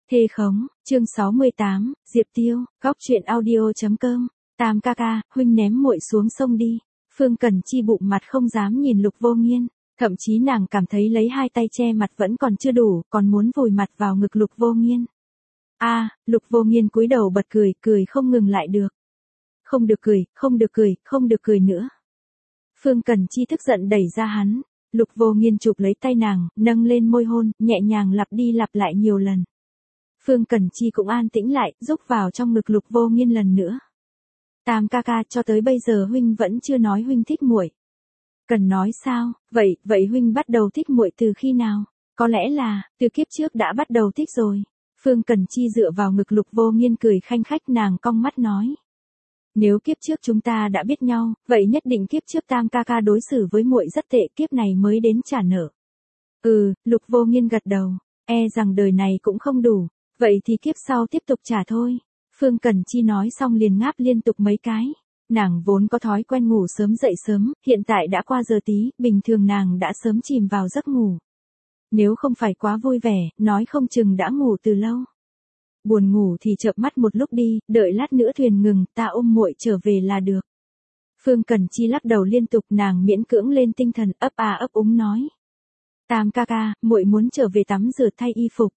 Thê khống, chương 68, Diệp Tiêu, góc truyện audio.com, Tam ca ca, huynh ném muội xuống sông đi. Phương Cần Chi bụng mặt không dám nhìn Lục Vô Nghiên, thậm chí nàng cảm thấy lấy hai tay che mặt vẫn còn chưa đủ, còn muốn vùi mặt vào ngực Lục Vô Nghiên. Lục Vô Nghiên cúi đầu bật cười, cười không ngừng lại được. Không được cười, không được cười, không được cười nữa. Phương Cần Chi tức giận đẩy ra hắn, Lục Vô Nghiên chụp lấy tay nàng, nâng lên môi hôn, nhẹ nhàng lặp đi lặp lại nhiều lần. Phương Cần Chi cũng an tĩnh lại, rúc vào trong ngực Lục Vô Nghiên lần nữa. Tam ca ca, cho tới bây giờ huynh vẫn chưa nói huynh thích muội. Cần nói sao? Vậy huynh bắt đầu thích muội từ khi nào? Có lẽ là, từ kiếp trước đã bắt đầu thích rồi. Phương Cần Chi dựa vào ngực Lục Vô Nghiên cười khanh khách, nàng cong mắt nói. Nếu kiếp trước chúng ta đã biết nhau, vậy nhất định kiếp trước Tam ca ca đối xử với muội rất tệ, kiếp này mới đến trả nợ. Lục Vô Nghiên gật đầu, rằng đời này cũng không đủ, vậy thì kiếp sau tiếp tục trả thôi. Phương Cần Chi nói xong liền ngáp liên tục mấy cái. Nàng vốn có thói quen ngủ sớm dậy sớm, hiện tại đã qua giờ tí, bình thường nàng đã sớm chìm vào giấc ngủ. Nếu không phải quá vui vẻ, nói không chừng đã ngủ từ lâu. Buồn ngủ thì chợp mắt một lúc đi, đợi lát nữa thuyền ngừng, ta ôm muội trở về là được. Phương Cần Chi lắc đầu liên tục, nàng miễn cưỡng lên tinh thần, ấp úng nói. Tam ca ca, muội muốn trở về tắm rửa thay y phục.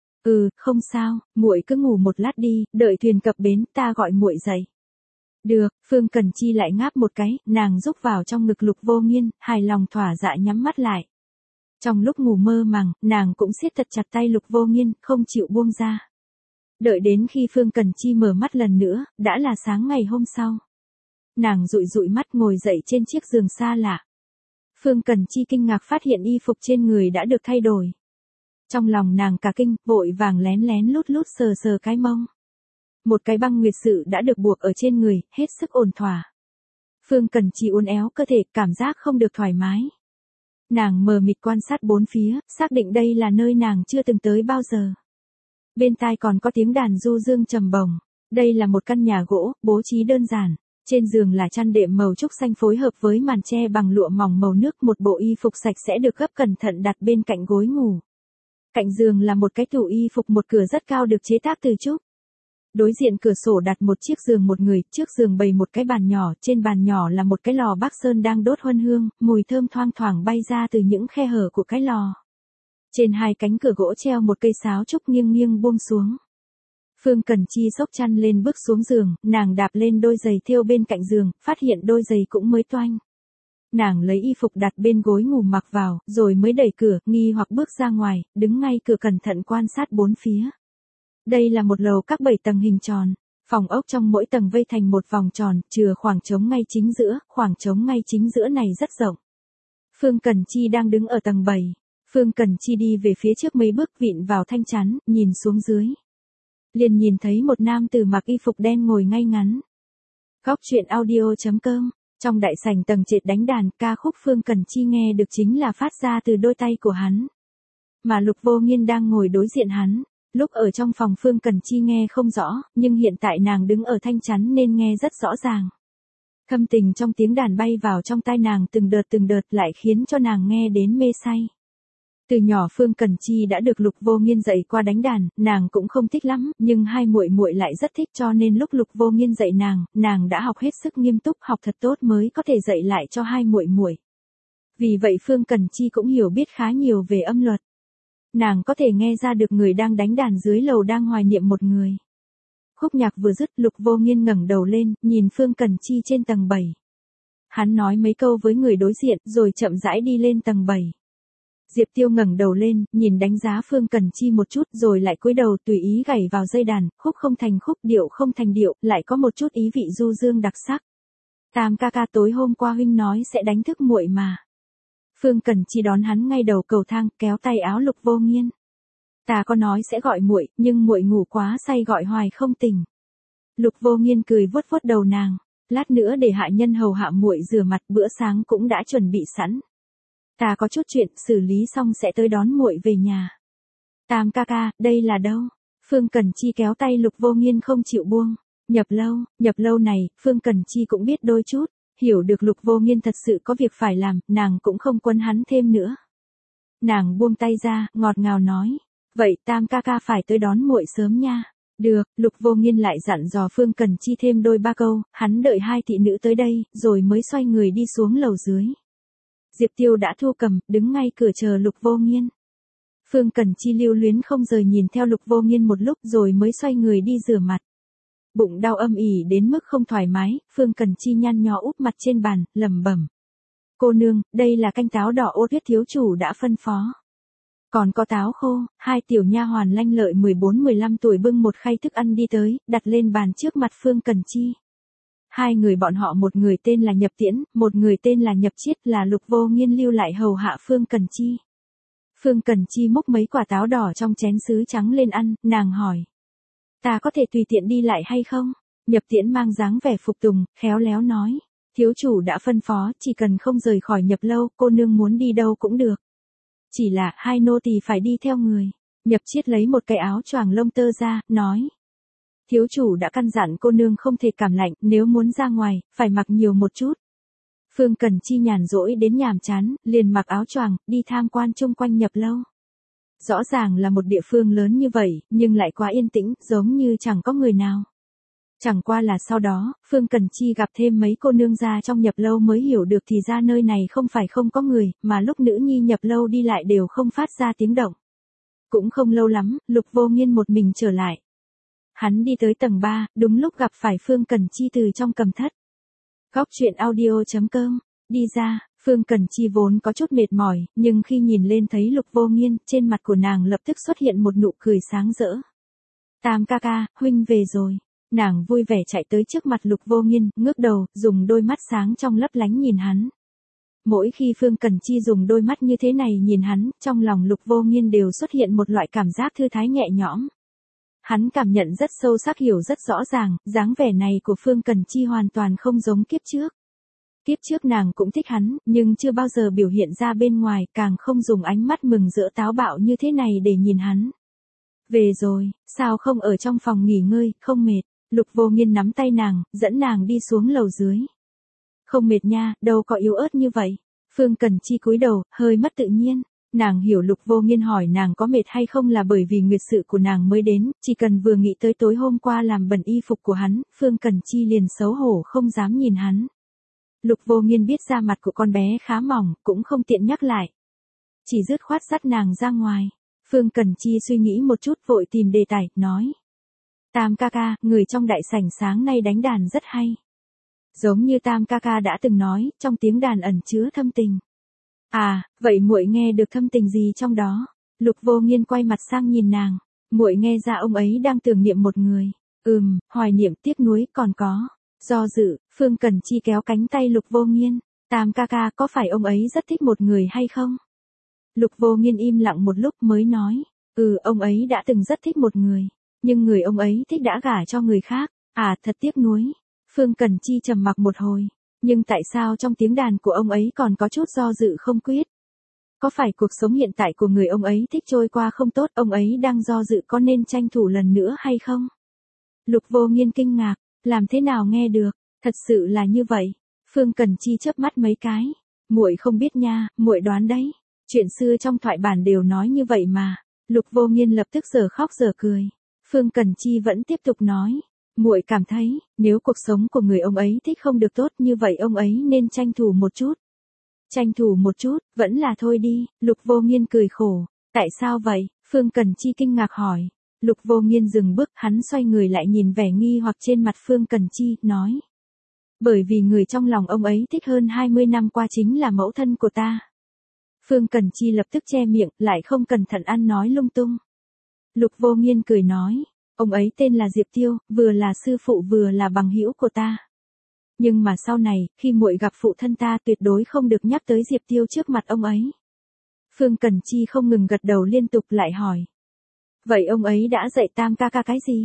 Không sao, muội cứ ngủ một lát đi, đợi thuyền cập bến, ta gọi muội dậy. Được, Phương Cần Chi lại ngáp một cái, nàng rúc vào trong ngực Lục Vô Nghiên, hài lòng thỏa dạ nhắm mắt lại. Trong lúc ngủ mơ màng, nàng cũng siết thật chặt tay Lục Vô Nghiên, không chịu buông ra. Đợi đến khi Phương Cần Chi mở mắt lần nữa, đã là sáng ngày hôm sau. Nàng dụi mắt ngồi dậy trên chiếc giường xa lạ. Phương Cần Chi kinh ngạc phát hiện y phục trên người đã được thay đổi. Trong lòng nàng cả kinh, vội vàng lén lút sờ cái mông. Một cái băng nguyệt sự đã được buộc ở trên người, hết sức ổn thỏa. Phương Cần Chi uốn éo cơ thể, cảm giác không được thoải mái. Nàng mờ mịt quan sát bốn phía, xác định đây là nơi nàng chưa từng tới bao giờ. Bên tai còn có tiếng đàn du dương trầm bổng. Đây là một căn nhà gỗ, bố trí đơn giản. Trên giường là chăn đệm màu trúc xanh phối hợp với màn che bằng lụa mỏng màu nước, một bộ y phục sạch sẽ được gấp cẩn thận đặt bên cạnh gối ngủ. Cạnh giường là một cái tủ y phục một cửa rất cao được chế tác từ trúc. Đối diện cửa sổ đặt một chiếc giường một người, trước giường bày một cái bàn nhỏ, trên bàn nhỏ là một cái lò Bắc Sơn đang đốt huân hương, mùi thơm thoang thoảng bay ra từ những khe hở của cái lò. Trên hai cánh cửa gỗ treo một cây sáo trúc nghiêng buông xuống. Phương Cần Chi xốc chăn lên bước xuống giường, nàng đạp lên đôi giày thêu bên cạnh giường, phát hiện đôi giày cũng mới toanh. Nàng lấy y phục đặt bên gối ngủ mặc vào, rồi mới đẩy cửa, nghi hoặc bước ra ngoài, đứng ngay cửa cẩn thận quan sát bốn phía. Đây là một lầu các 7 tầng hình tròn, phòng ốc trong mỗi tầng vây thành một vòng tròn, chừa khoảng trống ngay chính giữa, khoảng trống ngay chính giữa này rất rộng. Phương Cần Chi đang đứng ở tầng 7. Phương Cần Chi đi về phía trước mấy bước, vịn vào thanh chắn, nhìn xuống dưới. Liền nhìn thấy một nam tử mặc y phục đen ngồi ngay ngắn. Góc truyện audio.com, trong đại sảnh tầng trệt đánh đàn, ca khúc Phương Cần Chi nghe được chính là phát ra từ đôi tay của hắn. Mà Lục Vô Nghiên đang ngồi đối diện hắn. Lúc ở trong phòng Phương Cần Chi nghe không rõ, nhưng hiện tại nàng đứng ở thanh chắn nên nghe rất rõ ràng. Thâm tình trong tiếng đàn bay vào trong tai nàng từng đợt lại khiến cho nàng nghe đến mê say. Từ nhỏ Phương Cần Chi đã được Lục Vô Nghiên dạy qua đánh đàn, nàng cũng không thích lắm, nhưng hai muội lại rất thích, cho nên lúc Lục Vô Nghiên dạy nàng đã học hết sức nghiêm túc, học thật tốt mới có thể dạy lại cho hai muội. Vì vậy Phương Cần Chi cũng hiểu biết khá nhiều về âm luật. Nàng có thể nghe ra được người đang đánh đàn dưới lầu đang hoài niệm một người. Khúc nhạc vừa dứt, Lục Vô Nghiên ngẩng đầu lên, nhìn Phương Cần Chi trên tầng 7. Hắn nói mấy câu với người đối diện, rồi chậm rãi đi lên tầng 7. Diệp Tiêu ngẩng đầu lên, nhìn đánh giá Phương Cần Chi một chút, rồi lại cúi đầu tùy ý gảy vào dây đàn, khúc không thành khúc, điệu không thành điệu, lại có một chút ý vị du dương đặc sắc. Tam ca ca, tối hôm qua huynh nói sẽ đánh thức muội mà. Phương Cần Chi đón hắn ngay đầu cầu thang, kéo tay áo Lục Vô Nghiên. Ta có nói sẽ gọi muội, nhưng muội ngủ quá say gọi hoài không tỉnh. Lục Vô Nghiên cười vuốt đầu nàng, lát nữa để hạ nhân hầu hạ muội rửa mặt, bữa sáng cũng đã chuẩn bị sẵn. Ta có chút chuyện, xử lý xong sẽ tới đón muội về nhà. Tam ca ca, đây là đâu? Phương Cần Chi kéo tay Lục Vô Nghiên không chịu buông. Nhập lâu này, Phương Cần Chi cũng biết đôi chút. Hiểu được Lục Vô Nghiên thật sự có việc phải làm, nàng cũng không quấn hắn thêm nữa. Nàng buông tay ra, ngọt ngào nói. Vậy Tam ca ca phải tới đón muội sớm nha. Được, Lục Vô Nghiên lại dặn dò Phương Cần Chi thêm đôi ba câu, hắn đợi hai thị nữ tới đây, rồi mới xoay người đi xuống lầu dưới. Diệp Tiêu đã thu cầm, đứng ngay cửa chờ Lục Vô Nghiên. Phương Cần Chi lưu luyến không rời nhìn theo Lục Vô Nghiên một lúc rồi mới xoay người đi rửa mặt. Bụng đau âm ỉ đến mức không thoải mái, Phương Cần Chi nhăn nhó úp mặt trên bàn, lẩm bẩm. Cô nương, đây là canh táo đỏ ô tuyết thiếu chủ đã phân phó. Còn có táo khô, hai tiểu nha hoàn lanh lợi 14-15 tuổi bưng một khay thức ăn đi tới, đặt lên bàn trước mặt Phương Cần Chi. Hai người bọn họ, một người tên là Nhập Tiễn, một người tên là Nhập Chiết, là Lục Vô Nghiên lưu lại hầu hạ Phương Cần Chi. Phương Cần Chi múc mấy quả táo đỏ trong chén sứ trắng lên ăn, nàng hỏi. Ta có thể tùy tiện đi lại hay không? Nhập Tiễn mang dáng vẻ phục tùng, khéo léo nói. Thiếu chủ đã phân phó, chỉ cần không rời khỏi Nhập lâu, cô nương muốn đi đâu cũng được. Chỉ là hai nô tỳ phải đi theo người. Nhập Chiết lấy một cái áo choàng lông tơ ra, nói. Thiếu chủ đã căn dặn cô nương không thể cảm lạnh, nếu muốn ra ngoài, phải mặc nhiều một chút. Phương Cần Chi nhàn rỗi đến nhàm chán, liền mặc áo choàng, đi tham quan chung quanh Nhập lâu. Rõ ràng là một địa phương lớn như vậy, nhưng lại quá yên tĩnh, giống như chẳng có người nào. Chẳng qua là sau đó, Phương Cần Chi gặp thêm mấy cô nương gia trong Nhập lâu mới hiểu được thì ra nơi này không phải không có người, mà lúc nữ nhi Nhập lâu đi lại đều không phát ra tiếng động. Cũng không lâu lắm, Lục Vô Nghiên một mình trở lại. Hắn đi tới tầng 3, đúng lúc gặp phải Phương Cần Chi từ trong cầm thất. Góc truyện audio.com, đi ra, Phương Cần Chi vốn có chút mệt mỏi, nhưng khi nhìn lên thấy Lục Vô Nghiên, trên mặt của nàng lập tức xuất hiện một nụ cười sáng rỡ. Tam ca ca, huynh về rồi. Nàng vui vẻ chạy tới trước mặt Lục Vô Nghiên, ngước đầu, dùng đôi mắt sáng trong lấp lánh nhìn hắn. Mỗi khi Phương Cần Chi dùng đôi mắt như thế này nhìn hắn, trong lòng Lục Vô Nghiên đều xuất hiện một loại cảm giác thư thái nhẹ nhõm. Hắn cảm nhận rất sâu sắc, hiểu rất rõ ràng, dáng vẻ này của Phương Cần Chi hoàn toàn không giống kiếp trước. Kiếp trước nàng cũng thích hắn, nhưng chưa bao giờ biểu hiện ra bên ngoài, càng không dùng ánh mắt mừng rỡ táo bạo như thế này để nhìn hắn. Về rồi, sao không ở trong phòng nghỉ ngơi, không mệt? Lục Vô Nghiên nắm tay nàng, dẫn nàng đi xuống lầu dưới. Không mệt nha, đâu có yếu ớt như vậy. Phương Cần Chi cúi đầu, hơi mất tự nhiên. Nàng hiểu Lục Vô Nghiên hỏi nàng có mệt hay không là bởi vì nguyệt sự của nàng mới đến, chỉ cần vừa nghĩ tới tối hôm qua làm bẩn y phục của hắn, Phương Cần Chi liền xấu hổ không dám nhìn hắn. Lục Vô Nghiên biết da mặt của con bé khá mỏng, cũng không tiện nhắc lại. Chỉ dứt khoát dắt nàng ra ngoài. Phương Cần Chi suy nghĩ một chút vội tìm đề tài, nói. Tam ca ca, người trong đại sảnh sáng nay đánh đàn rất hay. Giống như Tam ca ca đã từng nói, trong tiếng đàn ẩn chứa thâm tình. À, vậy muội nghe được thâm tình gì trong đó? Lục Vô Nghiên quay mặt sang nhìn nàng, muội nghe ra ông ấy đang tưởng niệm một người. Hoài niệm, tiếc nuối, còn có do dự. Phương Cần Chi kéo cánh tay Lục Vô Nghiên. Tam ca ca, có phải ông ấy rất thích một người hay không? Lục Vô Nghiên im lặng một lúc mới nói, ông ấy đã từng rất thích một người, nhưng người ông ấy thích đã gả cho người khác. À, thật tiếc nuối. Phương Cần Chi trầm mặc một hồi, nhưng tại sao trong tiếng đàn của ông ấy còn có chút do dự không quyết? Có phải cuộc sống hiện tại của người ông ấy thích trôi qua không tốt, ông ấy đang do dự có nên tranh thủ lần nữa hay không? Lục Vô Nghiên kinh ngạc, làm thế nào nghe được, thật sự là như vậy. Phương Cần Chi chớp mắt mấy cái, muội không biết nha, muội đoán đấy. Chuyện xưa trong thoại bản đều nói như vậy mà. Lục Vô Nghiên lập tức giờ khóc giờ cười. Phương Cần Chi vẫn tiếp tục nói, muội cảm thấy, nếu cuộc sống của người ông ấy thích không được tốt như vậy ông ấy nên tranh thủ một chút. Tranh thủ một chút, vẫn là thôi đi. Lục Vô Nghiên cười khổ. Tại sao vậy? Phương Cần Chi kinh ngạc hỏi. Lục Vô Nghiên dừng bước, hắn xoay người lại nhìn vẻ nghi hoặc trên mặt Phương Cần Chi, nói. Bởi vì người trong lòng ông ấy thích hơn 20 năm qua chính là mẫu thân của ta. Phương Cần Chi lập tức che miệng, lại không cẩn thận ăn nói lung tung. Lục Vô Nghiên cười nói, ông ấy tên là Diệp Tiêu, vừa là sư phụ vừa là bằng hữu của ta. Nhưng mà sau này, khi muội gặp phụ thân ta tuyệt đối không được nhắc tới Diệp Tiêu trước mặt ông ấy. Phương Cần Chi không ngừng gật đầu liên tục lại hỏi. Vậy ông ấy đã dạy Tam ca ca cái gì?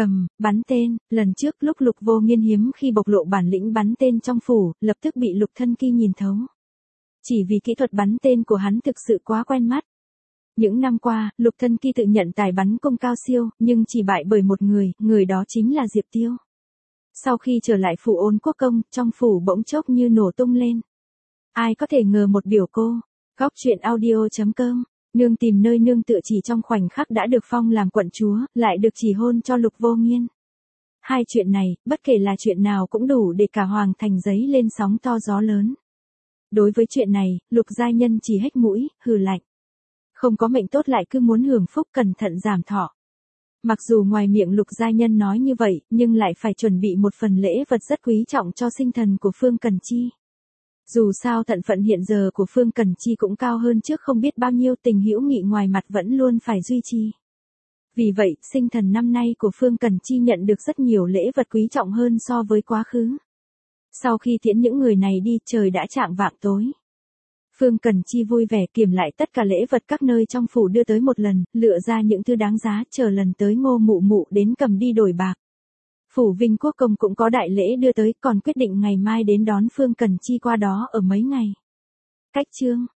Bắn tên. Lần trước lúc Lục Vô Nghiên hiếm khi bộc lộ bản lĩnh bắn tên trong phủ, lập tức bị Lục Thân Kỳ nhìn thấu. Chỉ vì kỹ thuật bắn tên của hắn thực sự quá quen mắt. Những năm qua, Lục Thân Kỳ tự nhận tài bắn cung cao siêu, nhưng chỉ bại bởi một người đó chính là Diệp Tiêu. Sau khi trở lại phủ Ôn Quốc Công, trong phủ bỗng chốc như nổ tung lên. Ai có thể ngờ một biểu cô. Góc truyện audio.com Nương tìm nơi nương tựa chỉ trong khoảnh khắc đã được phong làm quận chúa, lại được chỉ hôn cho Lục Vô Nghiên. Hai chuyện này, bất kể là chuyện nào cũng đủ để cả hoàng thành giấy lên sóng to gió lớn. Đối với chuyện này, Lục giai nhân chỉ hếch mũi, hừ lạnh. Không có mệnh tốt lại cứ muốn hưởng phúc, cẩn thận giảm thọ. Mặc dù ngoài miệng Lục giai nhân nói như vậy, nhưng lại phải chuẩn bị một phần lễ vật rất quý trọng cho sinh thần của Phương Cần Chi. Dù sao thân phận hiện giờ của Phương Cần Chi cũng cao hơn trước không biết bao nhiêu, tình hữu nghị ngoài mặt vẫn luôn phải duy trì. Vì vậy, sinh thần năm nay của Phương Cần Chi nhận được rất nhiều lễ vật quý trọng hơn so với quá khứ. Sau khi tiễn những người này đi, trời đã chạng vạng tối. Phương Cần Chi vui vẻ kiểm lại tất cả lễ vật các nơi trong phủ đưa tới một lần, lựa ra những thứ đáng giá, chờ lần tới Ngô Mụ Mụ đến cầm đi đổi bạc. Phủ Vinh Quốc Công cũng có đại lễ đưa tới, còn quyết định ngày mai đến đón Phương Cần Chi qua đó ở mấy ngày. Cách chương